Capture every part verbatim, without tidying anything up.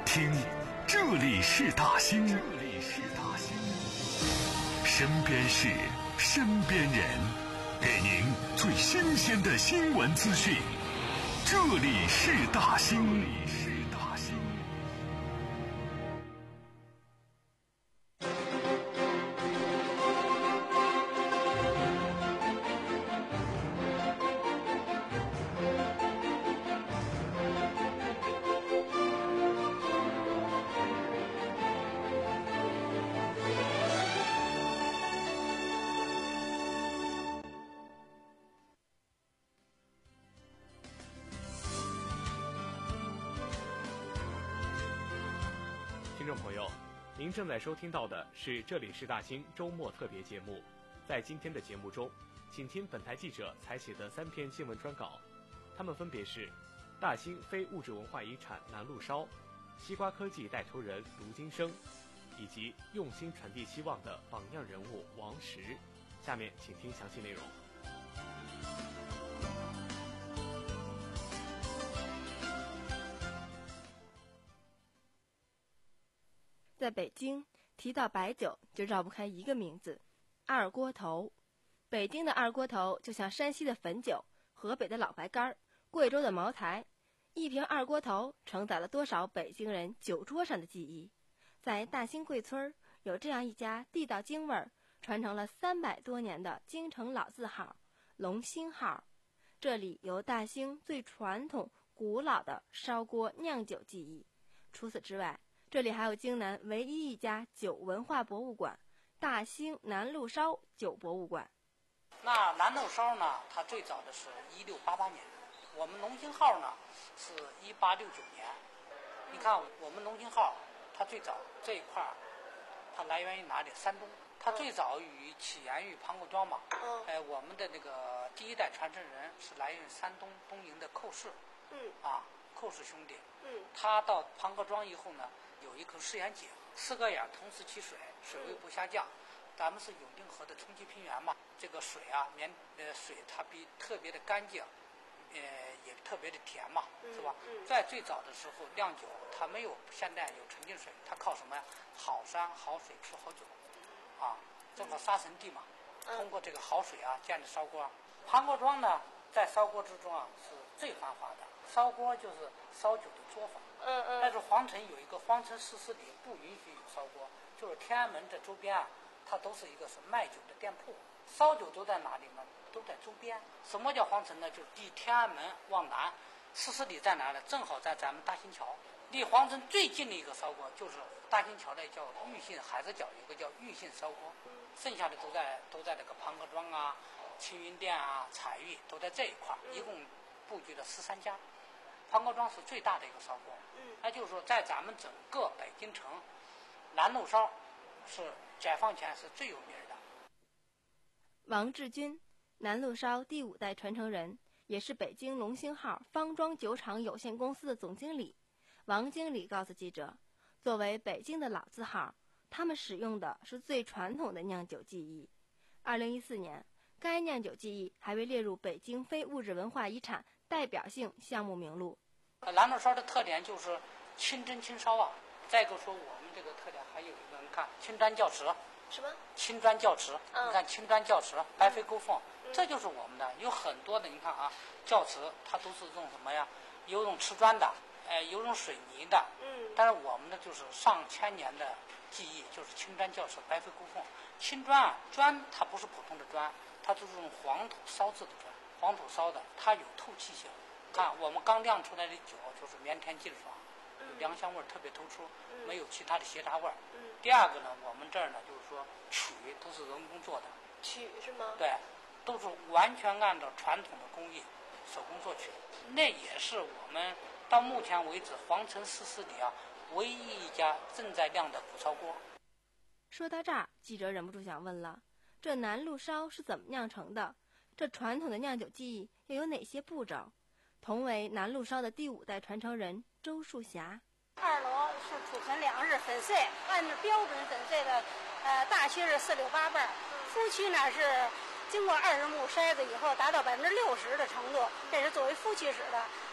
听，这里是大兴，这里是大兴，身边事，身边人，给您最新鲜的新闻资讯。这里是大兴，这里是大兴。 听众朋友，您正在收听到的是这里是大兴周末特别节目。在今天的节目中，请听本台记者采写的三篇新闻专稿，它们分别是大兴非物质文化遗产南路烧、西瓜科技带头人卢金生，以及用心传递希望的榜样人物王石。下面请听详细内容。 在北京，提到白酒就绕不开一个名字——二锅头。北京的二锅头就像山西的汾酒、河北的老白干、贵州的茅台。一瓶二锅头承载了多少北京人酒桌上的记忆。在大兴贵村有这样一家地道京味儿、传承了三百多年的京城老字号——龙兴号。这里有大兴最传统古老的烧锅酿酒技艺。除此之外，这里还有京南唯一一家酒文化博物馆——大兴南路烧酒博物馆。 那南路烧呢，它最早的是一六八八年，我们龙兴号呢是一八六九年。你看我们龙兴号，它最早这一块它来源于哪里？山东。它最早于起源于庞各庄嘛。嗯。哎，我们的那个第一代传承人是来源于山东东营的寇氏。嗯。啊，寇氏兄弟。嗯。他到庞各庄以后呢，有一口试验井，四个眼同时起水，水位不下降。咱们是永定河的冲积平原嘛，这个水啊，绵呃水它比特别的干净，呃也特别的甜嘛，是吧？嗯嗯、在最早的时候酿酒，它没有现在有纯净水，它靠什么呀？好山好水出好酒，啊，这个杀神地嘛，通过这个好水啊建的烧锅。庞各庄呢，在烧锅之中啊是最繁华的，烧锅就是烧酒的作坊。嗯嗯。但是皇城有一个皇城四十里不允许有烧锅，就是天安门这周边啊，它都是一个是卖酒的店铺，烧酒都在哪里呢？都在周边。什么叫皇城呢？就是离天安门往南四十里在哪呢？正好在咱们大兴桥。离皇城最近的一个烧锅就是大兴桥的叫玉信海子角，有个叫玉信烧锅，剩下的都在都在这个庞各庄啊、青云店啊、彩玉都在这一块，一共布局了十三家。庞各庄是最大的一个烧锅，那就是说在咱们整个北京城，南路烧是解放前是最有名的。 王志军，南路烧第五代传承人，也是北京龙兴号方庄酒厂有限公司的总经理。王经理告诉记者，作为北京的老字号，他们使用的是最传统的酿酒技艺。二零一四年，该酿酒技艺还被列入北京非物质文化遗产代表性项目名录。 南路烧的特点就是清蒸清烧啊。再一个说我们这个特点还有一个，你看青砖教瓷。 什么？ 青砖教瓷。嗯、你看青砖教瓷，白飞勾凤，嗯、这就是我们的。有很多的，你看啊，教瓷它都是用什么呀？有用瓷砖的，哎，有用水泥的。嗯。但是我们的就是上千年的技艺，就是青砖教瓷，白飞勾凤。青砖啊，砖它不是普通的砖，它就是用黄土烧制的砖，黄土烧的，它有透气性。看我们刚酿出来的酒就是绵甜劲爽，粮香味特别突出，没有其他的斜杂味。第二个呢，我们这儿呢就是说曲都是人工做的。 曲是吗？ 对，都是完全按照传统的工艺手工做曲。那也是我们到目前为止皇城四十里啊唯一一家正在酿的古烧锅。 说到这儿，记者忍不住想问了，这南路烧是怎么酿成的？这传统的酿酒技艺又有哪些步骤？同为南路烧的第五代传承人周树霞。 二楼是储存粮食粉碎，按照标准粉碎的，呃，大区是四六八瓣，夫区呢是经过二十目筛子以后达到百分之六十的程度，这是作为夫区使的。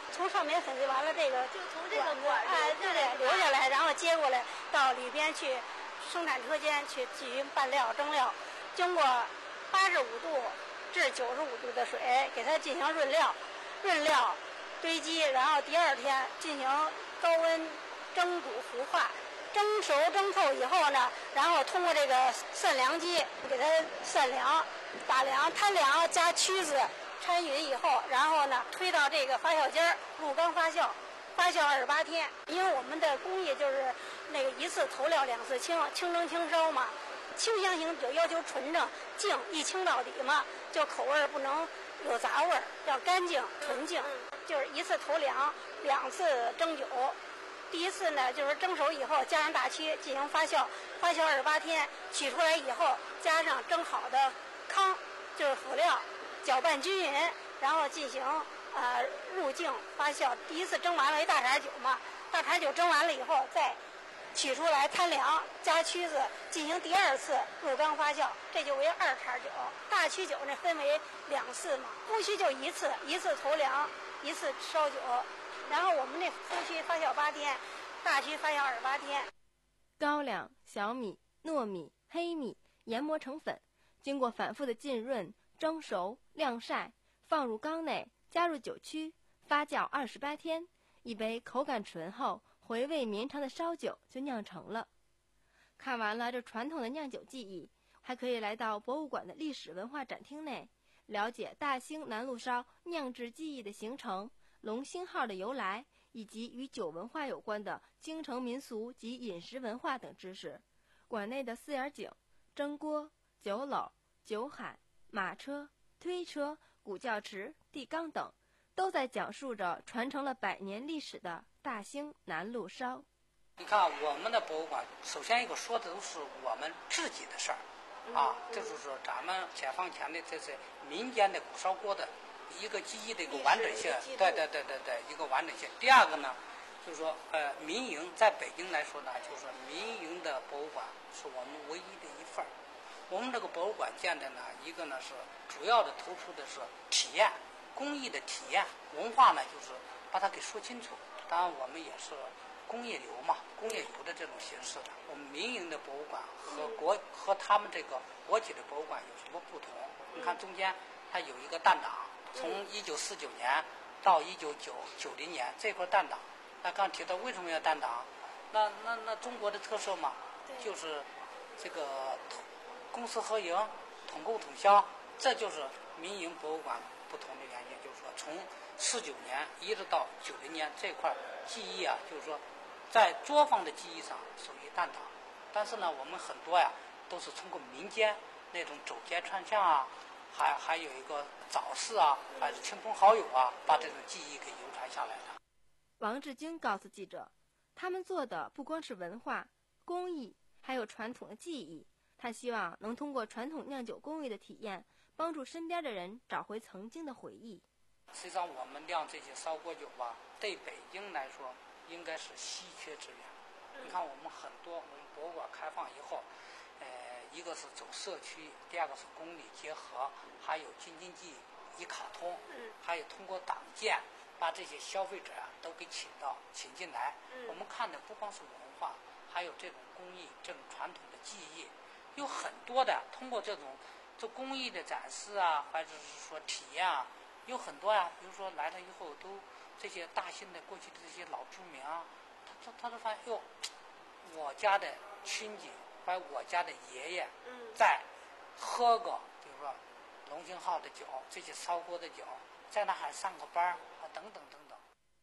从上面粉碎完了这个， 就从这个管哎，对对，留下来，然后接过来到里边去生产车间去进行拌料蒸料，经过八十五度至九十五度的水给它进行润料，润料堆积，然后第二天进行高温蒸煮糊化，蒸熟蒸透以后呢，然后通过这个散凉机给它散凉、打凉、摊凉加曲子掺匀以后，然后呢推到这个发酵间入缸发酵，发酵二十八天。因为我们的工艺就是那个一次投料两次清，清蒸清烧嘛。清香型就要求纯正净，一清到底嘛，就口味不能有杂味儿，要干净纯净。就是一次投凉，两次蒸酒。第一次呢，就是蒸熟以后加上大曲进行发酵，发酵二十八天，取出来以后加上蒸好的糠，就是辅料，搅拌均匀，然后进行呃入境发酵。第一次蒸完了一大碴酒嘛，大碴酒蒸完了以后再取出来摊凉，加曲子进行第二次入缸发酵，这就为二碴酒。大曲酒呢分为两次嘛，麸曲就一次，一次投凉，一次烧酒。然后我们那麸曲发酵八天，大曲发酵二十八天。 高粱、小米、糯米、黑米研磨成粉，经过反复的浸润、蒸熟、晾晒，放入缸内，加入酒曲，发酵二十八天，一杯口感醇厚、回味绵长的烧酒就酿成了。看完了这传统的酿酒技艺，还可以来到博物馆的历史文化展厅内，了解大兴南路烧酿制技艺的形成、龙兴号的由来，以及与酒文化有关的京城民俗及饮食文化等知识。馆内的四眼井、蒸锅、酒篓、酒海、马车、推车、古教池、地缸等，都在讲述着传承了百年历史的大兴南路烧。 你看我们的博物馆，首先一个说的都是我们自己的事儿，啊，就是说咱们解放前的这是民间的鼓烧锅的一个记忆的一个完整性，对对对对对，一个完整性。第二个呢，就是说呃，民营在北京来说呢，就是说民营的博物馆是我们唯一的一份儿。我们这个博物馆建的呢，一个呢是主要的突出的是体验工艺的体验，文化呢就是把它给说清楚。当然我们也是工业游嘛，工业游的这种形式的。我们民营的博物馆和国和他们这个国企的博物馆有什么不同？你看中间它有一个弹档，从一九四九年到一九九九零年这块弹档。那刚提到为什么要弹档？那那那中国的特色嘛，就是这个公私合营、统购统销，这就是民营博物馆不同的原因。就是说，从四九年一直到九零年这块记忆啊，就是说，在作坊的技艺上属于弹档，但是呢，我们很多呀都是通过民间那种走街串巷啊，还还有一个早市啊，还是亲朋好友啊，把这种技艺给流传下来的。 王志军告诉记者，他们做的不光是文化、工艺，还有传统的技艺。他希望能通过传统酿酒工艺的体验，帮助身边的人找回曾经的回忆。 实际上，我们酿这些烧锅酒吧，对北京来说应该是稀缺资源。你看，我们很多我们博物馆开放以后，呃，一个是走社区，第二个是公理结合，还有京津冀一卡通，还有通过党建。把这些消费者啊都给请到请进来，我们看的不光是文化，还有这种工艺、这种传统的技艺，有很多的通过这种做工艺的展示啊，或者是说体验啊，有很多呀。比如说来了以后，都这些大兴的过去的这些老居民啊，他他他都发现哟，我家的亲戚或者我家的爷爷在喝过，比如说龙兴号的酒，这些烧锅的酒，在那还上个班儿。等等等等。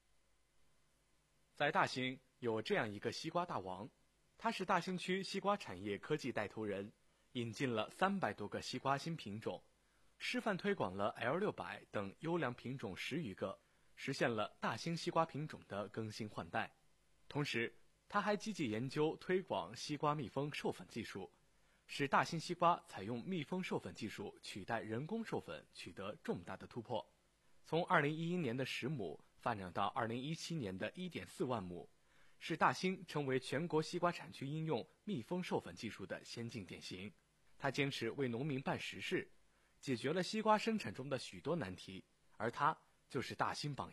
在大兴有这样一个西瓜大王，他是大兴区西瓜产业科技带头人，引进了三百多个西瓜新品种，示范推广了 L 六百 等优良品种十余个，实现了大兴西瓜品种的更新换代。同时，他还积极研究推广西瓜密封授粉技术，使大兴西瓜采用密封授粉技术取代人工授粉取得重大的突破。从二零一一年的十亩发展到二零一七年的 一点四万亩，使大兴成为全国西瓜产区应用密封授粉技术的先进典型。他坚持为农民办实事，解决了西瓜生产中的许多难题，而他就是大兴榜样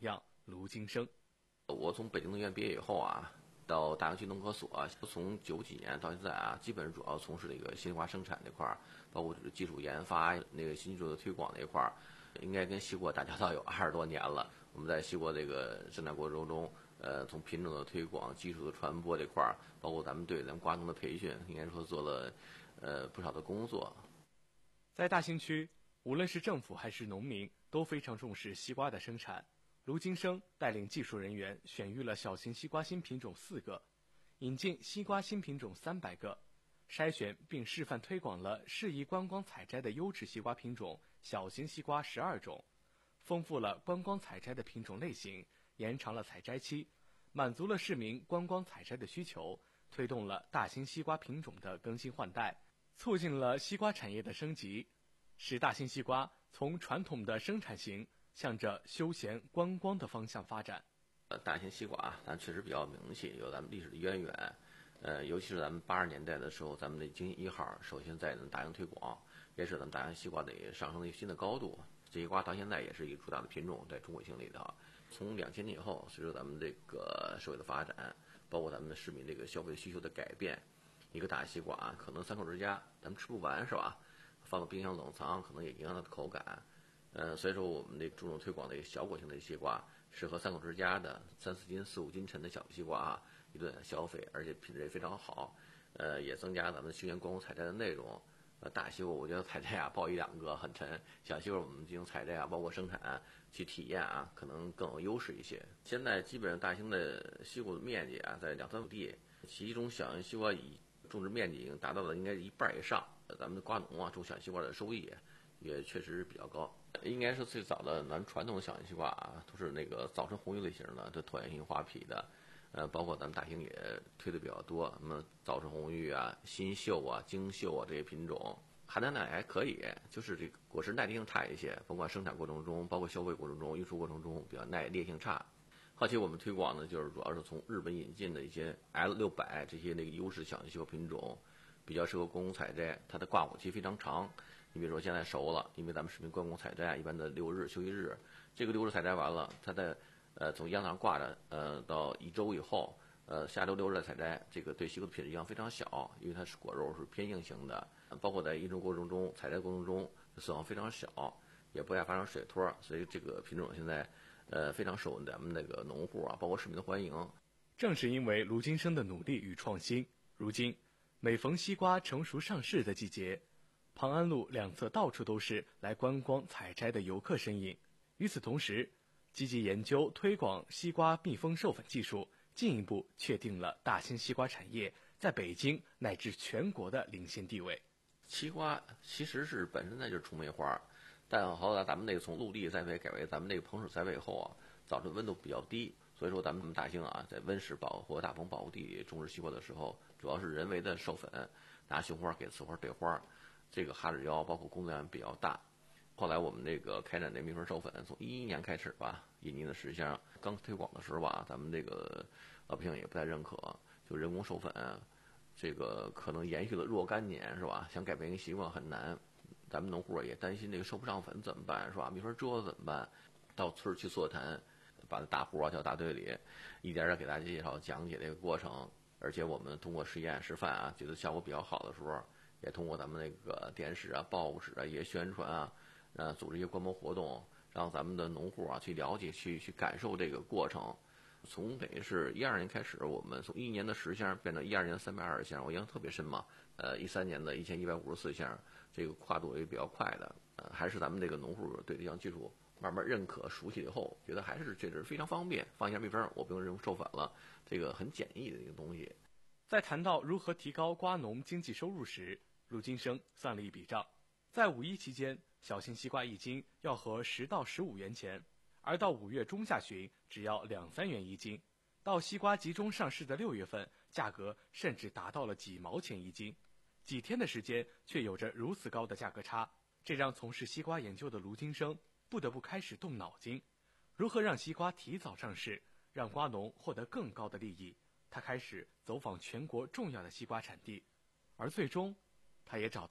卢金生。 我从北京农学院毕业以后啊，到大洋区农科所，从九几年到现在啊，基本上主要从事这个西瓜生产这块儿，包括技术研发、那个新技术的推广这一块儿，应该跟西瓜打交道有二十多年了。我们在西瓜这个生产过程中，呃，从品种的推广、技术的传播这块儿，包括咱们对咱们瓜农的培训，应该说做了呃不少的工作。 在大兴区，无论是政府还是农民，都非常重视西瓜的生产。卢金生带领技术人员选育了小型西瓜新品种四个，引进西瓜新品种三百个，筛选并示范推广了适宜观光采摘的优质西瓜品种小型西瓜十二种，丰富了观光采摘的品种类型，延长了采摘期，满足了市民观光采摘的需求，推动了大兴西瓜品种的更新换代，促进了西瓜产业的升级，使大兴西瓜从传统的生产型向着休闲观光的方向发展。 呃，大兴西瓜啊，咱确实比较名气，有咱们历史的渊源。呃，尤其是咱们八十年代的时候，咱们的经济一号首先在大兴推广，也是咱们大兴西瓜的上升了一个新的高度。这些瓜到现在也是一个主打的品种，在中国性里头。从两千年以后，随着咱们这个社会的发展，包括咱们的市民这个消费需求的改变，一个大西瓜啊，可能三口之家咱们吃不完是吧？放到冰箱冷藏，可能也影响它的口感。呃，所以说我们这注重推广的小果型的西瓜，适合三口之家的三四斤、四五斤沉的小西瓜啊，一顿消费，而且品质也非常好。呃，也增加咱们休闲观光采摘的内容。呃，大西瓜我觉得采摘啊，抱一两个很沉，小西瓜我们进行采摘啊，包括生产去体验啊，可能更有优势一些。现在基本上大兴的西瓜的面积啊，在两三亩地，其中小型西瓜以种植面积已经达到了应该是一半以上。咱们的瓜农啊，种小西瓜的收益也确实比较高。应该是最早的咱传统的小型西瓜啊，都是那个早生红育类型的，这椭圆形花皮的，呃，包括咱们大兴也推的比较多，那么早生红育啊、新秀啊、精秀啊这些品种，含糖量也还可以，就是这个果实耐力性差一些，甭管生产过程中，包括消费过程中、运输过程中比较耐裂性差。后期我们推广呢，就是主要是从日本引进的一些 L 六百这些那个优势小型西瓜品种，比较适合观光采摘，它的挂果期非常长。你比如说现在熟了，因为咱们市民观光采摘一般的六日休息日，这个六日采摘完了，它在呃从秧上挂着，呃到一周以后，呃下周六日的采摘，这个对西瓜的品质影响非常小，因为它是果肉是偏硬型的，包括在运输过程中、采摘过程中损耗非常小，也不爱发生水托，所以这个品种现在呃非常受咱们那个农户啊，包括市民的欢迎。 正是因为卢金生的努力与创新，如今每逢西瓜成熟上市的季节，庞安路两侧到处都是来观光采摘的游客身影。与此同时，积极研究推广西瓜密封授粉技术，进一步确定了大兴西瓜产业在北京乃至全国的领先地位。 西瓜其实是本身那就是虫媒花，但后来咱们那个从陆地栽培改为咱们那个棚室栽培后啊，造成温度比较低，所以说咱们大兴啊，在温室保护和大棚保护地里种植西瓜的时候，主要是人为的授粉，拿雄花给雌花对花。这个哈指标包括工作量比较大，后来我们这个开展这蜜蜂授粉，从一一年开始吧，引进的实项刚推广的时候吧，咱们这个老百姓也不太认可，就人工授粉，这个可能延续了若干年是吧？想改变一个习惯很难，咱们农户也担心这个授不上粉怎么办是吧？蜜蜂蛰了怎么办？到村去座谈，把大户啊叫大队里，一点点给大家介绍讲解这个过程，而且我们通过实验示范啊，觉得效果比较好的时候。也通过咱们那个电视啊、报纸啊一些宣传啊，呃，组织一些观摩活动，让咱们的农户啊去了解、去去感受这个过程。从等于是一二年开始，我们从一年的十箱变成一二年的三百二十箱，我印象特别深嘛。呃，一三年的一千一百五十四箱，这个跨度也比较快的。呃，还是咱们这个农户对这项技术慢慢认可、熟悉以后，觉得还是确实非常方便，放一下蜜蜂，我不用人工授粉了，这个很简易的一个东西。 在谈到如何提高瓜农经济收入时，卢金生算了一笔账，在五一期间，小型西瓜一斤要合十到十五元钱，而到五月中下旬只要两三元一斤，到西瓜集中上市的六月份，价格甚至达到了几毛钱一斤。几天的时间却有着如此高的价格差，这让从事西瓜研究的卢金生不得不开始动脑筋，如何让西瓜提早上市，让瓜农获得更高的利益。他开始走访全国重要的西瓜产地，而最终他也找到了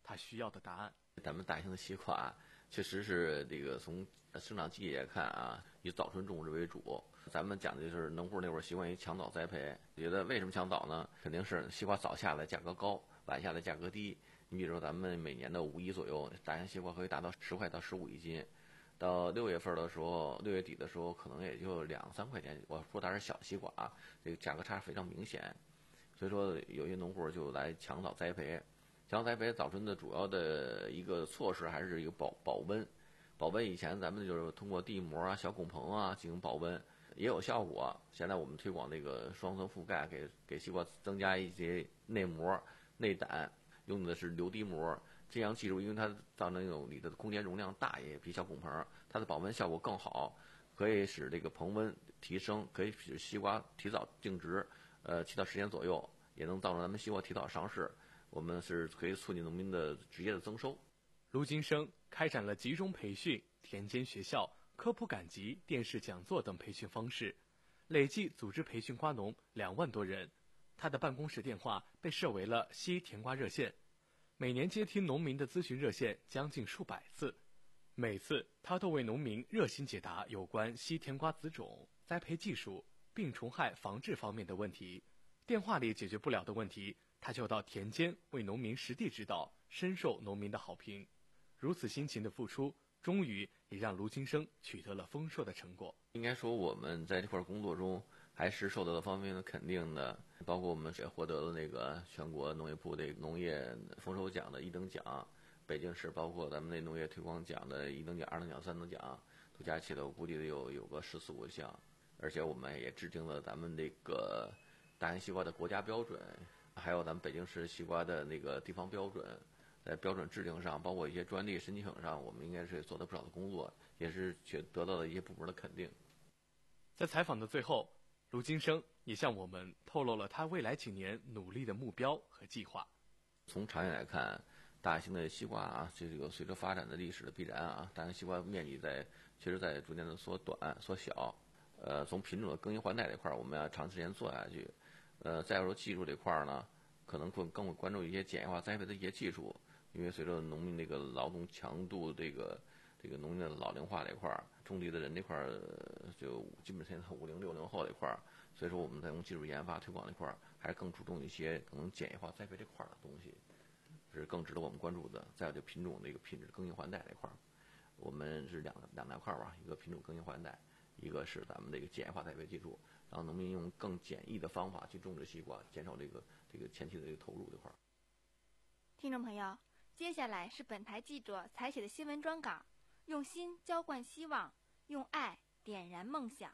他需要的答案。 咱们大型的西瓜确实是这个从生长季节看啊，以早春种植为主。咱们讲的就是农户那会儿习惯于抢早栽培，觉得为什么抢早呢？肯定是西瓜早下来价格高，晚下来价格低。你比如说咱们每年的五一左右，大型西瓜可以达到十块到十五一斤，到六月份的时候，六月底的时候可能也就两三块钱。我说它是小西瓜啊，这个价格差非常明显。所以说有些农户就来抢早栽培。抢早栽培早春的主要的一个措施还是一个保保温。保温以前咱们就是通过地膜啊、小拱棚啊进行保温，也有效果。现在我们推广这个双层覆盖，给给西瓜增加一些内膜、内胆，用的是流滴膜。这样技术，因为它造那种里的空间容量大，也比小拱棚，它的保温效果更好，可以使这个棚温提升，可以使西瓜提早净值，呃，七到十天左右，也能造成咱们西瓜提早上市。我们是可以促进农民的直接的增收。 卢金生开展了集中培训、田间学校、科普赶集、电视讲座等培训方式，累计组织培训瓜农两万多人。他的办公室电话被设为了西甜瓜热线，每年接听农民的咨询热线将近数百次，每次他都为农民热心解答有关西甜瓜子种、栽培技术、病虫害防治方面的问题。电话里解决不了的问题，他就到田间为农民实地指导，深受农民的好评。如此辛勤的付出，终于也让卢金生取得了丰硕的成果。 应该说我们在这块工作中还是受到了方面的肯定的，包括我们也获得了那个全国农业部的农业丰收奖的一等奖，北京市包括咱们那农业推广奖的一等奖、二等奖、三等奖，都加起来我估计得有有个十四五项。而且我们也制定了咱们这个大型西瓜的国家标准，还有咱们北京市西瓜的那个地方标准。在标准制定上，包括一些专利申请上，我们应该是做了不少的工作，也是去得到了一些部门的肯定。 在采访的最后，卢金生也向我们透露了他未来几年努力的目标和计划。 从长远来看，大型的西瓜啊，这个随着发展的历史的必然啊，大型西瓜面积在确实在逐渐的缩短、缩小。呃，从品种的更新换代这块儿，我们要长时间做下去。呃，再说技术这块儿呢，可能更更会关注一些简易化栽培的一些技术。因为随着农民这个劳动强度，这个这个农民的老龄化这块儿，种地的人这块儿就基本现在五零六零后这块儿，所以说我们在用技术研发推广这块儿，还是更注重一些可能简易化栽培这块儿的东西，是更值得我们关注的。再有就品种这个品质更新换代这块儿，我们是两两大块儿吧，一个品种更新换代，一个是咱们这个简易化栽培技术，让农民用更简易的方法去种植西瓜，减少这个这个前期的这个投入这块儿。 听众朋友，接下来是本台记者采写的新闻专稿，用心浇灌希望，用爱点燃梦想。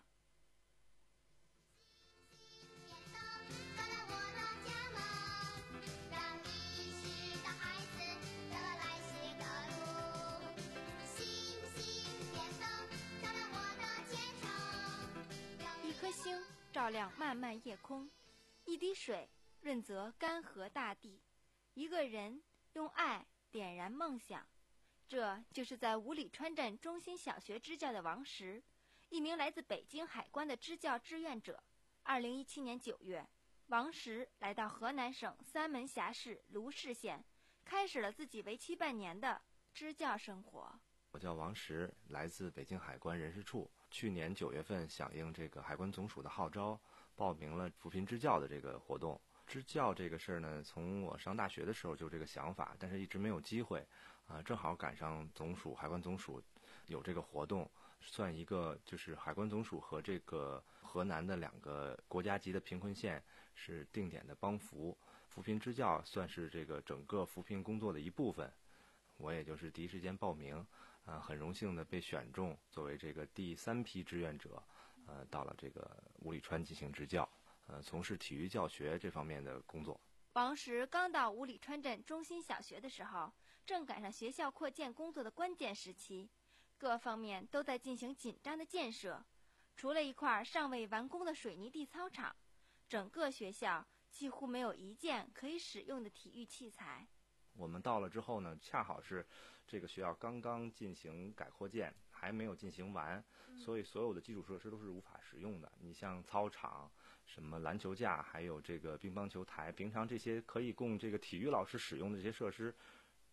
一颗星照亮漫漫夜空，一滴水润泽干涸大地，一个人用爱点燃梦想。这就是在五里川镇中心小学支教的王石，一名来自北京海关的支教志愿者。二零一七年九月，王石来到河南省三门峡市卢氏县，开始了自己为期半年的支教生活。 我叫王石，来自北京海关人事处。去年九月份响应这个海关总署的号召，报名了扶贫支教的这个活动。支教这个事儿呢，从我上大学的时候就这个想法，但是一直没有机会啊、呃，正好赶上总署海关总署有这个活动，算一个就是海关总署和这个河南的两个国家级的贫困县是定点的帮扶，扶贫支教算是这个整个扶贫工作的一部分。我也就是第一时间报名，啊、呃，很荣幸的被选中作为这个第三批志愿者，呃，到了这个五里川进行支教。呃，从事体育教学这方面的工作。 王石刚到五里川镇中心小学的时候，正赶上学校扩建工作的关键时期，各方面都在进行紧张的建设。除了一块尚未完工的水泥地操场，整个学校几乎没有一件可以使用的体育器材。 我们到了之后呢，恰好是这个学校刚刚进行改扩建，还没有进行完，所以所有的基础设施都是无法使用的。你像操场、什么篮球架，还有这个乒乓球台，平常这些可以供这个体育老师使用的这些设施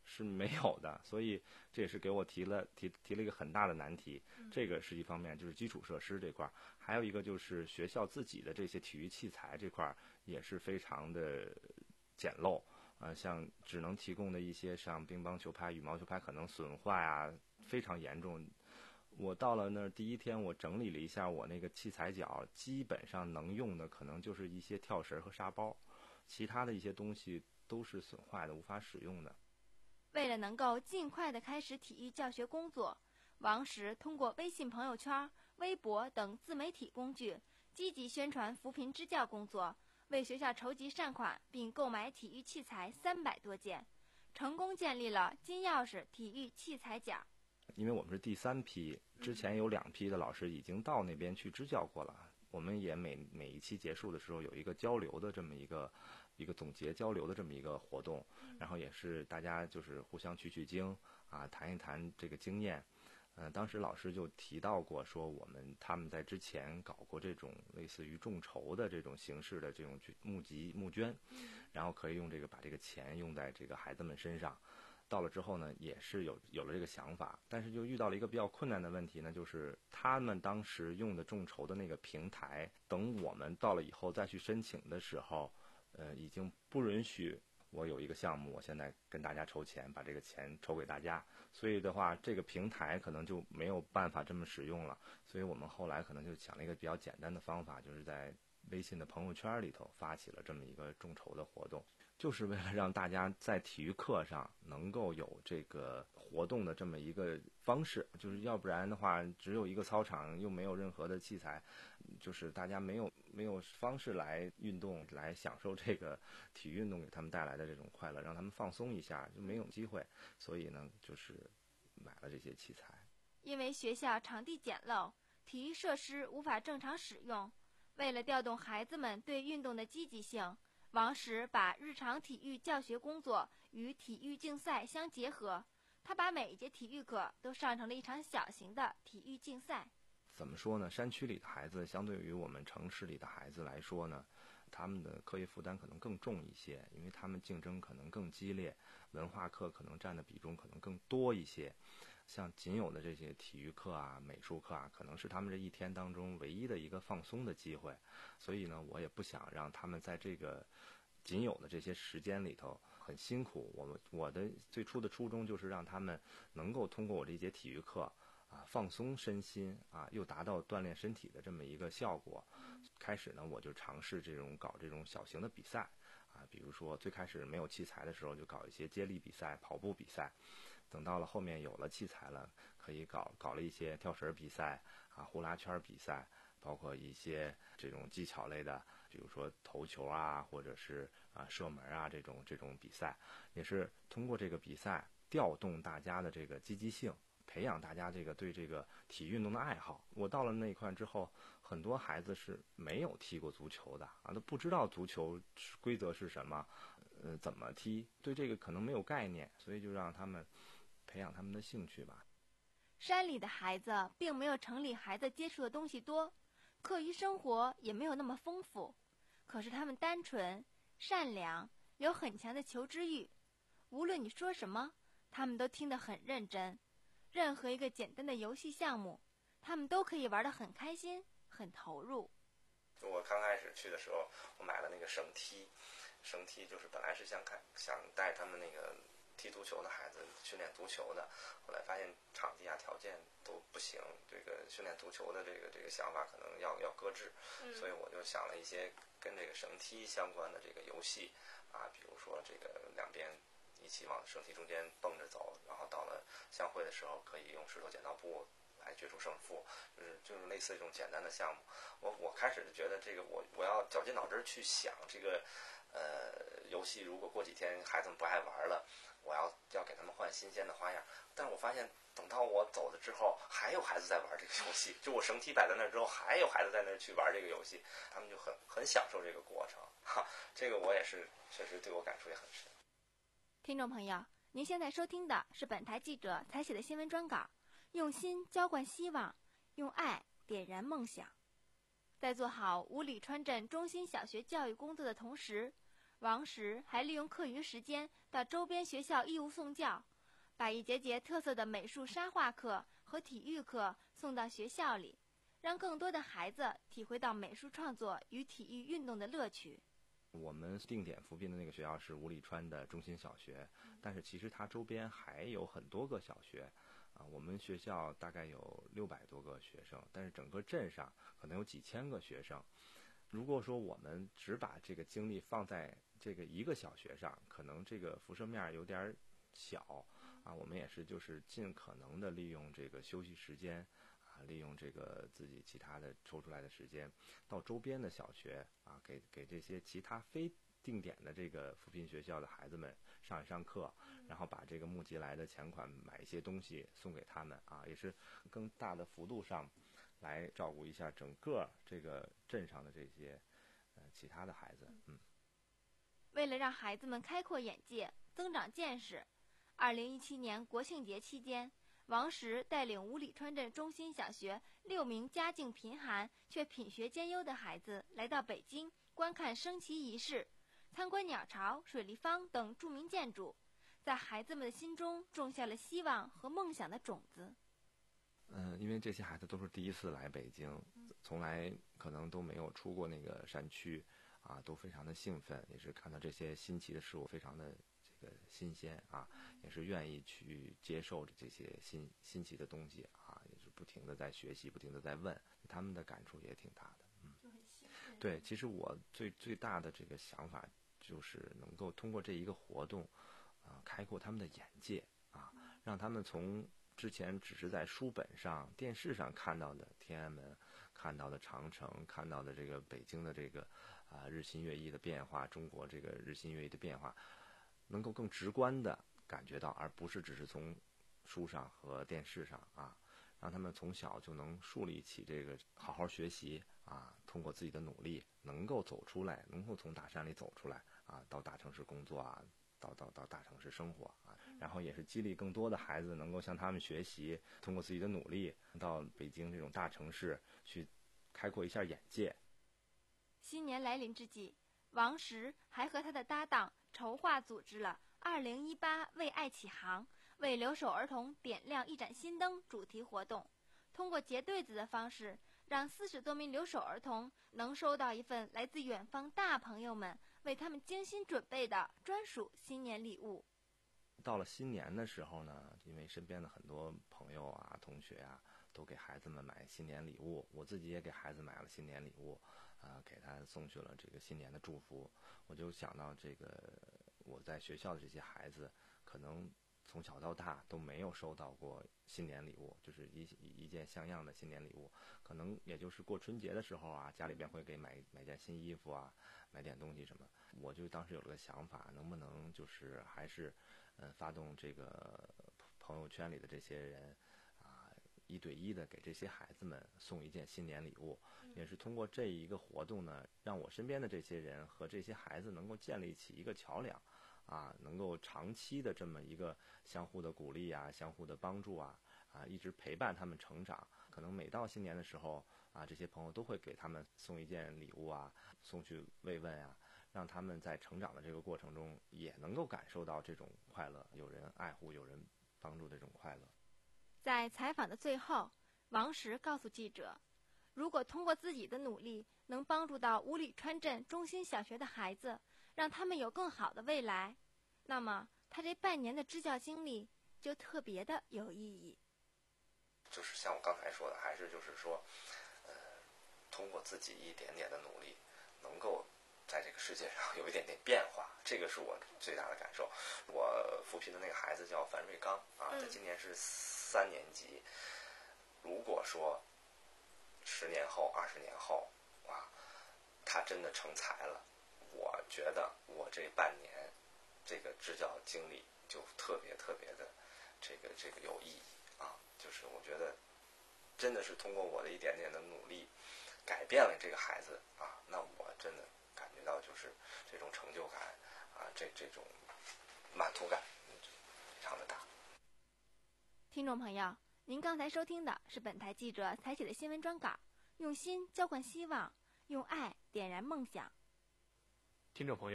是没有的，所以这也是给我提了提提了一个很大的难题。这个是一方面，就是基础设施这块，还有一个就是学校自己的这些体育器材这块也是非常的简陋。呃，像只能提供的一些像乒乓球拍、羽毛球拍可能损坏啊，非常严重。我到了那儿第一天，我整理了一下我那个器材角，基本上能用的可能就是一些跳绳和沙包，其他的一些东西都是损坏的，无法使用的。 为了能够尽快地开始体育教学工作，王石通过微信朋友圈、微博等自媒体工具，积极宣传扶贫支教工作，为学校筹集善款，并购买体育器材三百多件，成功建立了金钥匙体育器材角。 因为我们是第三批，之前有两批的老师已经到那边去支教过了。我们也每每一期结束的时候有一个交流的这么一个一个总结交流的这么一个活动，然后也是大家就是互相取取经啊，谈一谈这个经验。呃，当时老师就提到过说，我们他们在之前搞过这种类似于众筹的这种形式的这种募集募捐，然后可以用这个把这个钱用在这个孩子们身上。到了之后呢，也是有有了这个想法，但是就遇到了一个比较困难的问题呢，就是他们当时用的众筹的那个平台，等我们到了以后再去申请的时候，呃，已经不允许我有一个项目，我现在跟大家筹钱，把这个钱筹给大家，所以的话，这个平台可能就没有办法这么使用了。所以我们后来可能就想了一个比较简单的方法，就是在微信的朋友圈里头发起了这么一个众筹的活动。就是为了让大家在体育课上能够有这个活动的这么一个方式，就是要不然的话，只有一个操场又没有任何的器材，就是大家没有没有方式来运动，来享受这个体育运动给他们带来的这种快乐，让他们放松一下，就没有机会。所以呢，就是买了这些器材。 因为学校场地简陋，体育设施无法正常使用，为了调动孩子们对运动的积极性，王石把日常体育教学工作与体育竞赛相结合，他把每一节体育课都上成了一场小型的体育竞赛。 怎么说呢？山区里的孩子相对于我们城市里的孩子来说呢，他们的课业负担可能更重一些，因为他们竞争可能更激烈，文化课可能占的比重可能更多一些。像仅有的这些体育课啊、美术课啊，可能是他们这一天当中唯一的一个放松的机会。所以呢，我也不想让他们在这个仅有的这些时间里头很辛苦。我们我的最初的初衷就是让他们能够通过我这节体育课啊，放松身心啊，又达到锻炼身体的这么一个效果。开始呢，我就尝试这种搞这种小型的比赛啊，比如说最开始没有器材的时候，就搞一些接力比赛、跑步比赛。等到了后面有了器材了，可以搞搞了一些跳绳比赛啊、呼啦圈比赛，包括一些这种技巧类的，比如说投球啊，或者是啊射门啊这种这种比赛，也是通过这个比赛调动大家的这个积极性，培养大家这个对这个体育运动的爱好。我到了那一块之后，很多孩子是没有踢过足球的啊，都不知道足球规则是什么，呃，怎么踢，对这个可能没有概念，所以就让他们培养他们的兴趣吧。 山里的孩子并没有城里孩子接触的东西多，课余生活也没有那么丰富，可是他们单纯、善良，有很强的求知欲。无论你说什么，他们都听得很认真。任何一个简单的游戏项目，他们都可以玩得很开心、很投入。 我刚开始去的时候，我买了那个绳梯，绳梯就是本来是想看想带他们那个踢足球的孩子训练足球的，后来发现场地啊条件都不行，这个训练足球的这个这个想法可能要要搁置，嗯、所以我就想了一些跟这个绳梯相关的这个游戏啊，比如说这个两边一起往绳梯中间蹦着走，然后到了相会的时候可以用石头剪刀布来决出胜负，就是就是类似这种简单的项目。我我开始就觉得这个我我要绞尽脑汁去想这个呃游戏，如果过几天孩子们不爱玩了，我要要给他们换新鲜的花样。但是我发现等到我走了之后，还有孩子在玩这个游戏，就我绳梯摆在那儿之后，还有孩子在那儿去玩这个游戏，他们就很很享受这个过程。哈，这个我也是确实对我感触也很深。 听众朋友，您现在收听的是本台记者采写的新闻专稿，用心浇灌希望，用爱点燃梦想。在做好五里川镇中心小学教育工作的同时，王石还利用课余时间到周边学校义务送教，把一节节特色的美术沙画课和体育课送到学校里，让更多的孩子体会到美术创作与体育运动的乐趣。 我们定点扶贫的那个学校是五里川的中心小学，但是其实它周边还有很多个小学啊。我们学校大概有六百多个学生，但是整个镇上可能有几千个学生。如果说我们只把这个精力放在这个一个小学上，可能这个辐射面有点小啊。我们也是就是尽可能的利用这个休息时间啊，利用这个自己其他的抽出来的时间，到周边的小学啊，给给这些其他非定点的这个扶贫学校的孩子们上一上课，然后把这个募集来的钱款买一些东西送给他们啊，也是更大的幅度上来照顾一下整个这个镇上的这些呃其他的孩子。嗯， 为了让孩子们开阔眼界、增长见识，二零一七年国庆节期间，王石带领五里川镇中心小学六名家境贫寒却品学兼优的孩子来到北京观看升旗仪式，参观鸟巢、水立方等著名建筑，在孩子们的心中种下了希望和梦想的种子。 嗯，因为这些孩子都是第一次来北京，从来可能都没有出过那个山区啊，都非常的兴奋，也是看到这些新奇的事物非常的这个新鲜啊，也是愿意去接受这些新新奇的东西啊，也是不停的在学习，不停的在问，他们的感触也挺大的。嗯，对，其实我最最大的这个想法就是能够通过这一个活动啊，开阔他们的眼界啊，让他们从之前只是在书本上、电视上看到的天安门，看到的长城，看到的这个北京的这个啊日新月异的变化，中国这个日新月异的变化，能够更直观的感觉到，而不是只是从书上和电视上啊，让他们从小就能树立起这个好好学习啊，通过自己的努力能够走出来，能够从大山里走出来啊，到大城市工作啊。到到到大城市生活啊，然后也是激励更多的孩子能够向他们学习，通过自己的努力到北京这种大城市去开阔一下眼界。 新年来临之际，王石还和他的搭档筹划组织了二零一八为爱启航，为留守儿童点亮一盏新灯主题活动，通过结对子的方式，让四十多名留守儿童能收到一份来自远方大朋友们为他们精心准备的专属新年礼物。 到了新年的时候呢，因为身边的很多朋友啊、同学啊，都给孩子们买新年礼物，我自己也给孩子买了新年礼物，啊、呃，给他送去了这个新年的祝福。我就想到这个我在学校的这些孩子，可能从小到大都没有收到过新年礼物，就是一一件像样的新年礼物，可能也就是过春节的时候啊，家里边会给买买件新衣服啊，买点东西什么。我就当时有了个想法，能不能就是还是，嗯、呃，发动这个朋友圈里的这些人啊，一对一的给这些孩子们送一件新年礼物，也是通过这一个活动呢，让我身边的这些人和这些孩子能够建立起一个桥梁。啊，能够长期的这么一个相互的鼓励啊，相互的帮助啊，啊，一直陪伴他们成长。可能每到新年的时候啊，这些朋友都会给他们送一件礼物啊，送去慰问啊，让他们在成长的这个过程中也能够感受到这种快乐，有人爱护，有人帮助这种快乐。 在采访的最后，王石告诉记者，如果通过自己的努力能帮助到五里川镇中心小学的孩子，让他们有更好的未来，那么他这半年的支教经历就特别的有意义。 就是像我刚才说的，还是就是说，呃，通过自己一点点的努力，能够在这个世界上有一点点变化，这个是我最大的感受。我扶贫的那个孩子叫樊瑞刚啊，他今年是三年级。如果说十年后、二十年后啊，他真的成才了，我觉得我这半年这个支教经历就特别特别的这个这个有意义啊！就是我觉得真的是通过我的一点点的努力，改变了这个孩子啊，那我真的感觉到就是这种成就感啊，这这种满足感非常的大。 听众朋友，您刚才收听的是本台记者采写的新闻专稿，用心浇灌希望，用爱点燃梦想。 听众朋友，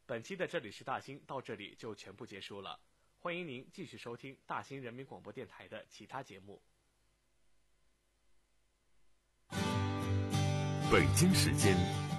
本期的这里是大兴到这里就全部结束了，欢迎您继续收听大兴人民广播电台的其他节目。 北京时间